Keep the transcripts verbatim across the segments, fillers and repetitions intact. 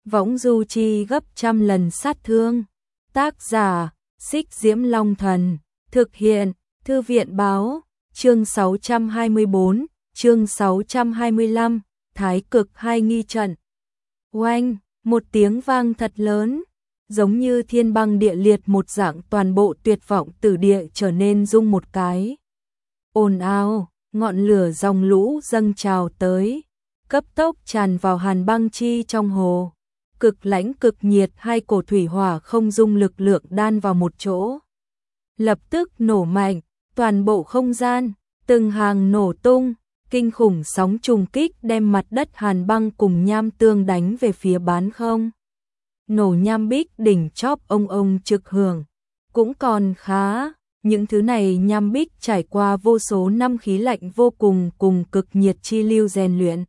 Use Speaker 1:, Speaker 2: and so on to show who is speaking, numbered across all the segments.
Speaker 1: võng du chi gấp trăm lần sát thương. Tác giả, Xích Diễm Long Thần, thực hiện, Thư viện báo, chương sáu trăm hai mươi bốn, chương sáu trăm hai mươi lăm, Thái Cực hai nghi trận. Oanh, một tiếng vang thật lớn, giống như thiên băng địa liệt một dạng, toàn bộ tuyệt vọng tử địa trở nên rung một cái. Ồn ào, ngọn lửa dòng lũ dâng trào tới, cấp tốc tràn vào hàn băng chi trong hồ. Cực lãnh cực nhiệt, hai cổ thủy hỏa không dung lực lượng đan vào một chỗ. Lập tức nổ mạnh, toàn bộ không gian, từng hàng nổ tung, kinh khủng sóng trùng kích đem mặt đất hàn băng cùng nham tương đánh về phía bán không. Nổ nham bích đỉnh chóp ông ông trực hưởng, cũng còn khá, những thứ này nham bích trải qua vô số năm khí lạnh vô cùng cùng cực nhiệt chi lưu rèn luyện.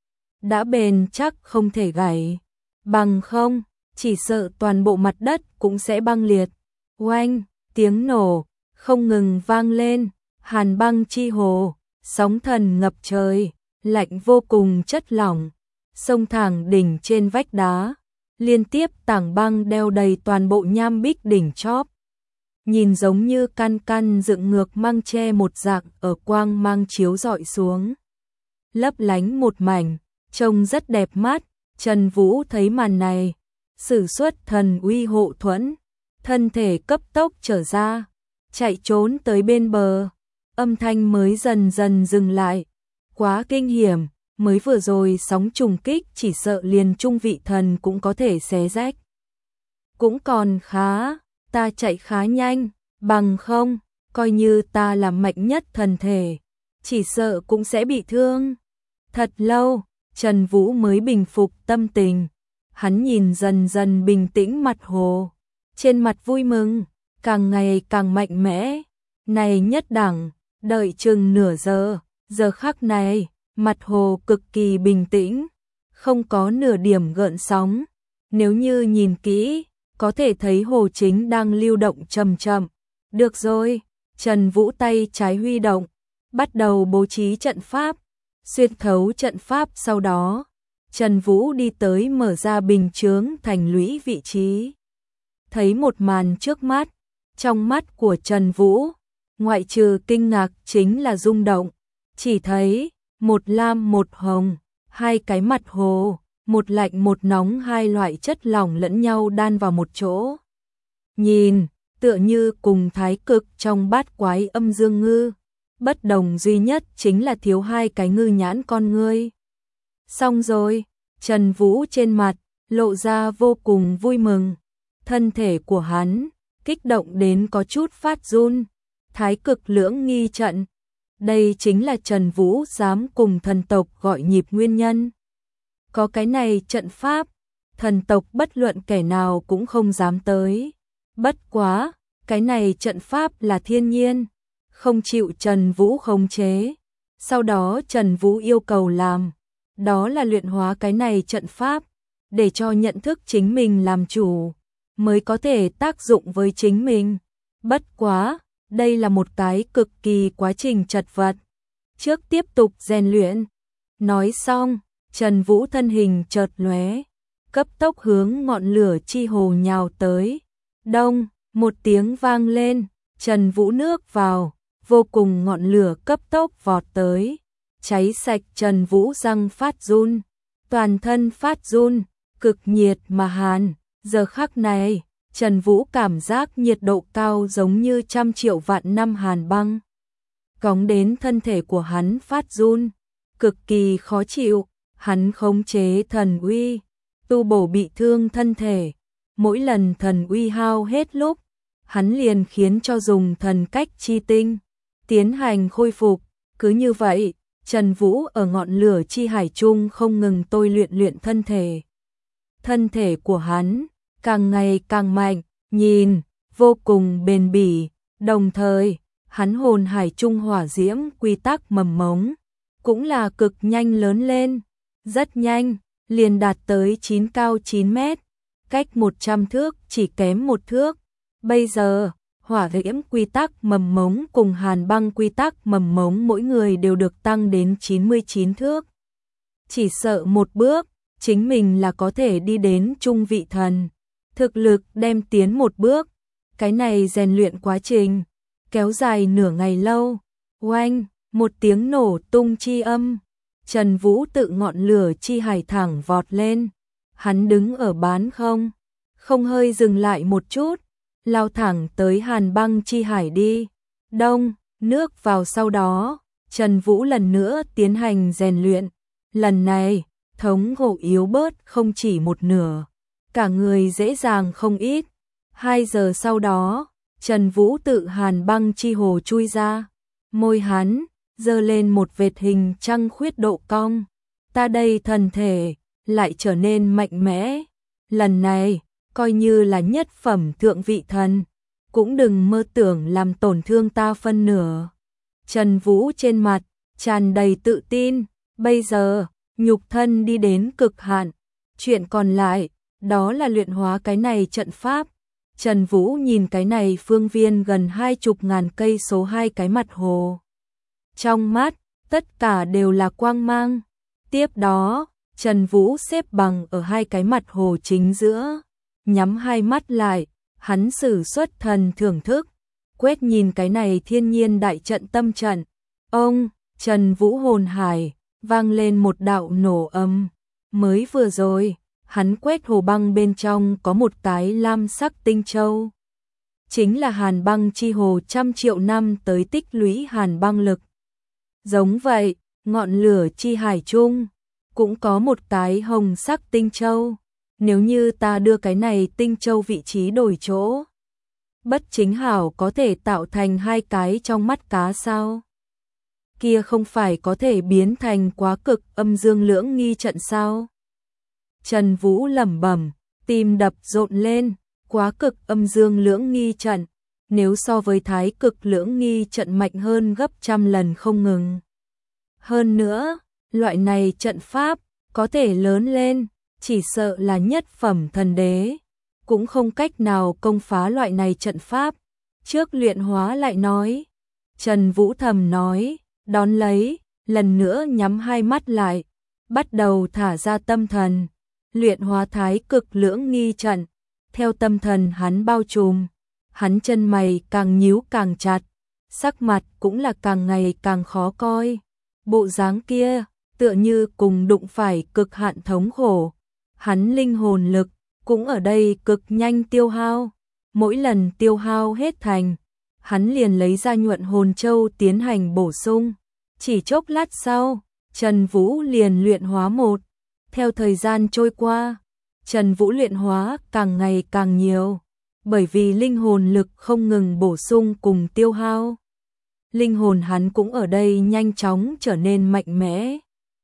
Speaker 1: Đã bền chắc không thể gãy, bằng không, chỉ sợ toàn bộ mặt đất cũng sẽ băng liệt. Oanh, tiếng nổ, không ngừng vang lên, hàn băng chi hồ, sóng thần ngập trời, lạnh vô cùng chất lỏng, sông thẳng đỉnh trên vách đá, liên tiếp tảng băng đeo đầy toàn bộ nham bích đỉnh chóp. Nhìn giống như căn căn dựng ngược măng tre một dạng ở quang mang chiếu rọi xuống. Lấp lánh một mảnh, trông rất đẹp mắt. Trần Vũ thấy màn này, sử xuất thần uy hộ thuẫn, thân thể cấp tốc trở ra, chạy trốn tới bên bờ, âm thanh mới dần dần dừng lại. Quá kinh hiểm, mới vừa rồi sóng trùng kích chỉ sợ liền trung vị thần cũng có thể xé rách. Cũng còn khá, ta chạy khá nhanh, bằng không, coi như ta là mạnh nhất thần thể, chỉ sợ cũng sẽ bị thương. Thật lâu, Trần Vũ mới bình phục tâm tình, hắn nhìn dần dần bình tĩnh mặt hồ, trên mặt vui mừng, càng ngày càng mạnh mẽ. Này nhất đẳng, đợi chừng nửa giờ, giờ khắc này, mặt hồ cực kỳ bình tĩnh, không có nửa điểm gợn sóng. Nếu như nhìn kỹ, có thể thấy hồ chính đang lưu động chậm chậm. Được rồi, Trần Vũ tay trái huy động, bắt đầu bố trí trận pháp. Xuyên thấu trận pháp sau đó, Trần Vũ đi tới mở ra bình chướng thành lũy vị trí. Thấy một màn trước mắt, trong mắt của Trần Vũ, ngoại trừ kinh ngạc chính là rung động. Chỉ thấy, một lam một hồng, hai cái mặt hồ, một lạnh một nóng, hai loại chất lỏng lẫn nhau đan vào một chỗ. Nhìn, tựa như cùng thái cực trong bát quái âm dương ngư. Bất đồng duy nhất chính là thiếu hai cái ngư nhãn con ngươi. Xong rồi, Trần Vũ trên mặt, lộ ra vô cùng vui mừng. Thân thể của hắn, kích động đến có chút phát run. Thái cực lưỡng nghi trận. Đây chính là Trần Vũ dám cùng thần tộc gọi nhịp nguyên nhân. Có cái này trận pháp, thần tộc bất luận kẻ nào cũng không dám tới. Bất quá, cái này trận pháp là thiên nhiên, không chịu Trần Vũ khống chế. Sau đó Trần Vũ yêu cầu làm, đó là luyện hóa cái này trận pháp, để cho nhận thức chính mình làm chủ, mới có thể tác dụng với chính mình. Bất quá, đây là một cái cực kỳ quá trình chật vật. Trước tiếp tục rèn luyện. Nói xong, Trần Vũ thân hình chợt lóe, cấp tốc hướng ngọn lửa chi hồ nhào tới. Đông, một tiếng vang lên, Trần Vũ nước vào, vô cùng ngọn lửa cấp tốc vọt tới, cháy sạch. Trần Vũ răng phát run, toàn thân phát run, cực nhiệt mà hàn. Giờ khắc này, Trần Vũ cảm giác nhiệt độ cao giống như trăm triệu vạn năm hàn băng, cóng đến thân thể của hắn phát run, cực kỳ khó chịu. Hắn khống chế thần uy, tu bổ bị thương thân thể. Mỗi lần thần uy hao hết lúc, hắn liền khiến cho dùng thần cách chi tinh tiến hành khôi phục. Cứ như vậy, Trần Vũ ở ngọn lửa chi hải chung không ngừng tôi luyện luyện thân thể. Thân thể của hắn càng ngày càng mạnh, nhìn vô cùng bền bỉ. Đồng thời, hắn hồn hải chung hỏa diễm quy tắc mầm mống cũng là cực nhanh lớn lên, rất nhanh, liền đạt tới chín cao chín mét, cách một trăm thước chỉ kém một thước. Bây giờ, hỏa diễm quy tắc mầm mống cùng hàn băng quy tắc mầm mống mỗi người đều được tăng đến chín mươi chín thước. Chỉ sợ một bước, chính mình là có thể đi đến trung vị thần, thực lực đem tiến một bước. Cái này rèn luyện quá trình kéo dài nửa ngày lâu. Oanh, một tiếng nổ tung chi âm, Trần Vũ tự ngọn lửa chi hải thẳng vọt lên. Hắn đứng ở bán không, không hơi dừng lại một chút, lao thẳng tới hàn băng chi hải đi. Đông, nước vào sau đó, Trần Vũ lần nữa tiến hành rèn luyện. Lần này, thống ngộ yếu bớt không chỉ một nửa, cả người dễ dàng không ít. Hai giờ sau đó, Trần Vũ tự hàn băng chi hồ chui ra, môi hắn giơ lên một vệt hình trăng khuyết độ cong. Ta đây thần thể lại trở nên mạnh mẽ. Lần này, coi như là nhất phẩm thượng vị thần, cũng đừng mơ tưởng làm tổn thương ta phân nửa. Trần Vũ trên mặt tràn đầy tự tin, bây giờ nhục thân đi đến cực hạn, chuyện còn lại đó là luyện hóa cái này trận pháp. Trần Vũ nhìn cái này phương viên gần hai chục ngàn cây số hai cái mặt hồ, trong mắt tất cả đều là quang mang. Tiếp đó, Trần Vũ xếp bằng ở hai cái mặt hồ chính giữa, nhắm hai mắt lại, hắn sử xuất thần thưởng thức, quét nhìn cái này thiên nhiên đại trận tâm trận. Ông, Trần Vũ hồn hải, vang lên một đạo nổ âm. Mới vừa rồi, hắn quét hồ băng bên trong có một cái lam sắc tinh châu. Chính là hàn băng chi hồ trăm triệu năm tới tích lũy hàn băng lực. Giống vậy, ngọn lửa chi hải chung cũng có một cái hồng sắc tinh châu. Nếu như ta đưa cái này tinh châu vị trí đổi chỗ, bất chính hảo có thể tạo thành hai cái trong mắt cá sao? Kia không phải có thể biến thành quá cực âm dương lưỡng nghi trận sao? Trần Vũ lẩm bẩm, tim đập rộn lên. Quá cực âm dương lưỡng nghi trận, nếu so với thái cực lưỡng nghi trận mạnh hơn gấp trăm lần không ngừng. Hơn nữa, loại này trận pháp có thể lớn lên, chỉ sợ là nhất phẩm thần đế cũng không cách nào công phá loại này trận pháp. Trước luyện hóa lại nói, Trần Vũ thầm nói, đón lấy, lần nữa nhắm hai mắt lại, bắt đầu thả ra tâm thần, luyện hóa thái cực lưỡng nghi trận. Theo tâm thần hắn bao trùm, hắn chân mày càng nhíu càng chặt, sắc mặt cũng là càng ngày càng khó coi. Bộ dáng kia, tựa như cùng đụng phải cực hạn thống khổ. Hắn linh hồn lực cũng ở đây cực nhanh tiêu hao. Mỗi lần tiêu hao hết thành, hắn liền lấy ra nhuận hồn châu tiến hành bổ sung. Chỉ chốc lát sau, Trần Vũ liền luyện hóa một. Theo thời gian trôi qua, Trần Vũ luyện hóa càng ngày càng nhiều, bởi vì linh hồn lực không ngừng bổ sung cùng tiêu hao. Linh hồn hắn cũng ở đây nhanh chóng trở nên mạnh mẽ.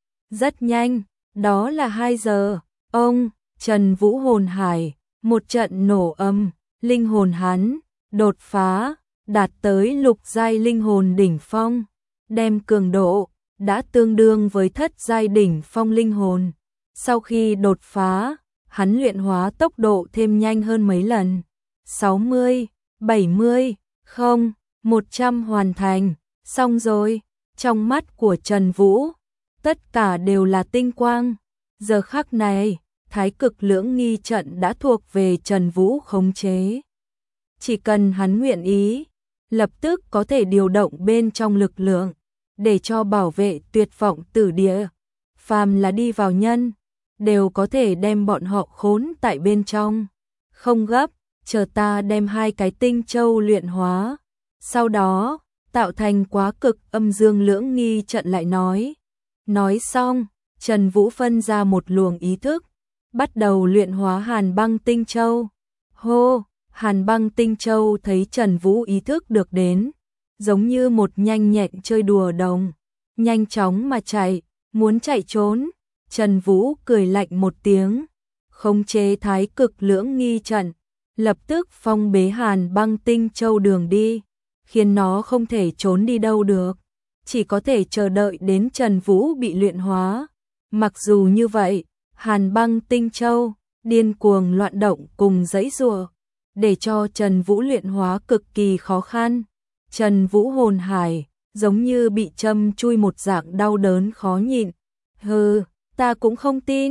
Speaker 1: Rất nhanh, đó là hai giờ, ông, Trần Vũ hồn hải, một trận nổ âm, linh hồn hắn, đột phá, đạt tới lục giai linh hồn đỉnh phong, đem cường độ, đã tương đương với thất giai đỉnh phong linh hồn. Sau khi đột phá, hắn luyện hóa tốc độ thêm nhanh hơn mấy lần. sáu mươi, bảy mươi, không, một trăm hoàn thành, xong rồi. Trong mắt của Trần Vũ, tất cả đều là tinh quang. Giờ khắc này, thái cực lưỡng nghi trận đã thuộc về Trần Vũ khống chế. Chỉ cần hắn nguyện ý, lập tức có thể điều động bên trong lực lượng, để cho bảo vệ tuyệt vọng tử địa. Phàm là đi vào nhân, đều có thể đem bọn họ khốn tại bên trong. Không gấp, chờ ta đem hai cái tinh châu luyện hóa, sau đó tạo thành quá cực âm dương lưỡng nghi trận lại nói. Nói xong, Trần Vũ phân ra một luồng ý thức, bắt đầu luyện hóa hàn băng tinh châu. Hô, hàn băng tinh châu thấy Trần Vũ ý thức được đến, giống như một nhanh nhẹn chơi đùa đồng, nhanh chóng mà chạy, muốn chạy trốn. Trần Vũ cười lạnh một tiếng, khống chế thái cực lưỡng nghi trận, lập tức phong bế hàn băng tinh châu đường đi, khiến nó không thể trốn đi đâu được, chỉ có thể chờ đợi đến Trần Vũ bị luyện hóa. Mặc dù như vậy, hàn băng tinh châu điên cuồng loạn động cùng giãy giụa, để cho Trần Vũ luyện hóa cực kỳ khó khăn. Trần Vũ hồn hải giống như bị châm chui một dạng đau đớn khó nhịn. Hừ, ta cũng không tin,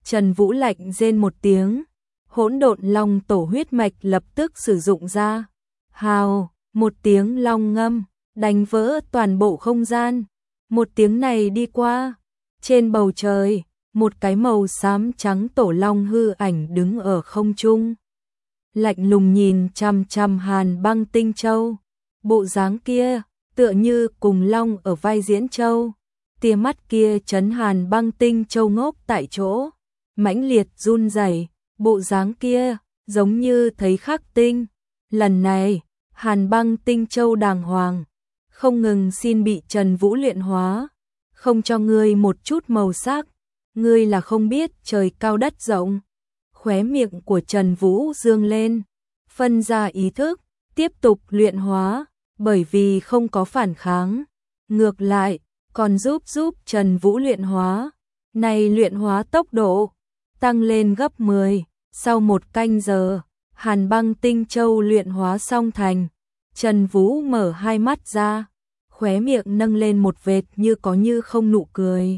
Speaker 1: Trần Vũ lạnh rên một tiếng, hỗn độn long tổ huyết mạch lập tức sử dụng ra. Hào, một tiếng long ngâm, đánh vỡ toàn bộ không gian. Một tiếng này đi qua, trên bầu trời, một cái màu xám trắng tổ long hư ảnh đứng ở không trung. Lạnh lùng nhìn chằm chằm Hàn Băng Tinh Châu, bộ dáng kia tựa như cùng long ở vai Diễn Châu. Tia mắt kia chấn Hàn Băng Tinh Châu ngốc tại chỗ, mãnh liệt run rẩy, bộ dáng kia giống như thấy khắc tinh. Lần này, Hàn Băng Tinh Châu đàng hoàng, không ngừng xin bị Trần Vũ luyện hóa, không cho ngươi một chút màu sắc, ngươi là không biết trời cao đất rộng. Khóe miệng của Trần Vũ dương lên, phân ra ý thức, tiếp tục luyện hóa, bởi vì không có phản kháng, ngược lại, còn giúp giúp Trần Vũ luyện hóa. Này luyện hóa tốc độ tăng lên gấp mười, sau một canh giờ, Hàn Băng Tinh Châu luyện hóa xong thành. Trần Vũ mở hai mắt ra, khóe miệng nâng lên một vệt như có như không nụ cười.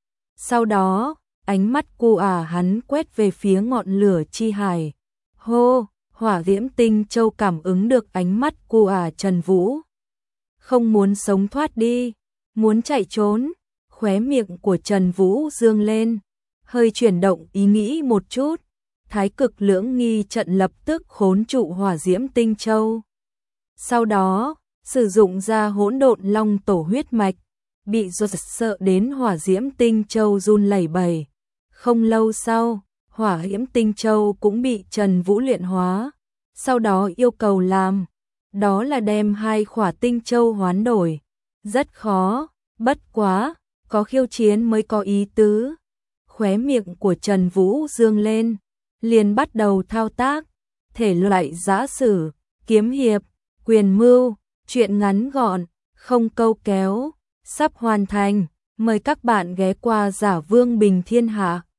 Speaker 1: Sau đó, ánh mắt cu ả hắn quét về phía ngọn lửa chi hải. Hô, Hỏa Diễm Tinh Châu cảm ứng được ánh mắt cu ả Trần Vũ. Không muốn sống thoát đi, muốn chạy trốn, khóe miệng của Trần Vũ dương lên, hơi chuyển động ý nghĩ một chút. Thái Cực Lưỡng Nghi trận lập tức khốn trụ Hỏa Diễm Tinh Châu. Sau đó, sử dụng ra hỗn độn long tổ huyết mạch, bị giật sợ đến Hỏa Diễm Tinh Châu run lẩy bẩy. Không lâu sau, Hỏa Diễm Tinh Châu cũng bị Trần Vũ luyện hóa. Sau đó yêu cầu làm, đó là đem hai khỏa Tinh Châu hoán đổi. Rất khó, bất quá, có khiêu chiến mới có ý tứ. Khóe miệng của Trần Vũ dương lên, liền bắt đầu thao tác, thể loại giã sử, kiếm hiệp, quyền mưu, truyện ngắn gọn, không câu kéo, sắp hoàn thành. Mời các bạn ghé qua Giả Vương Bình Thiên Hạ.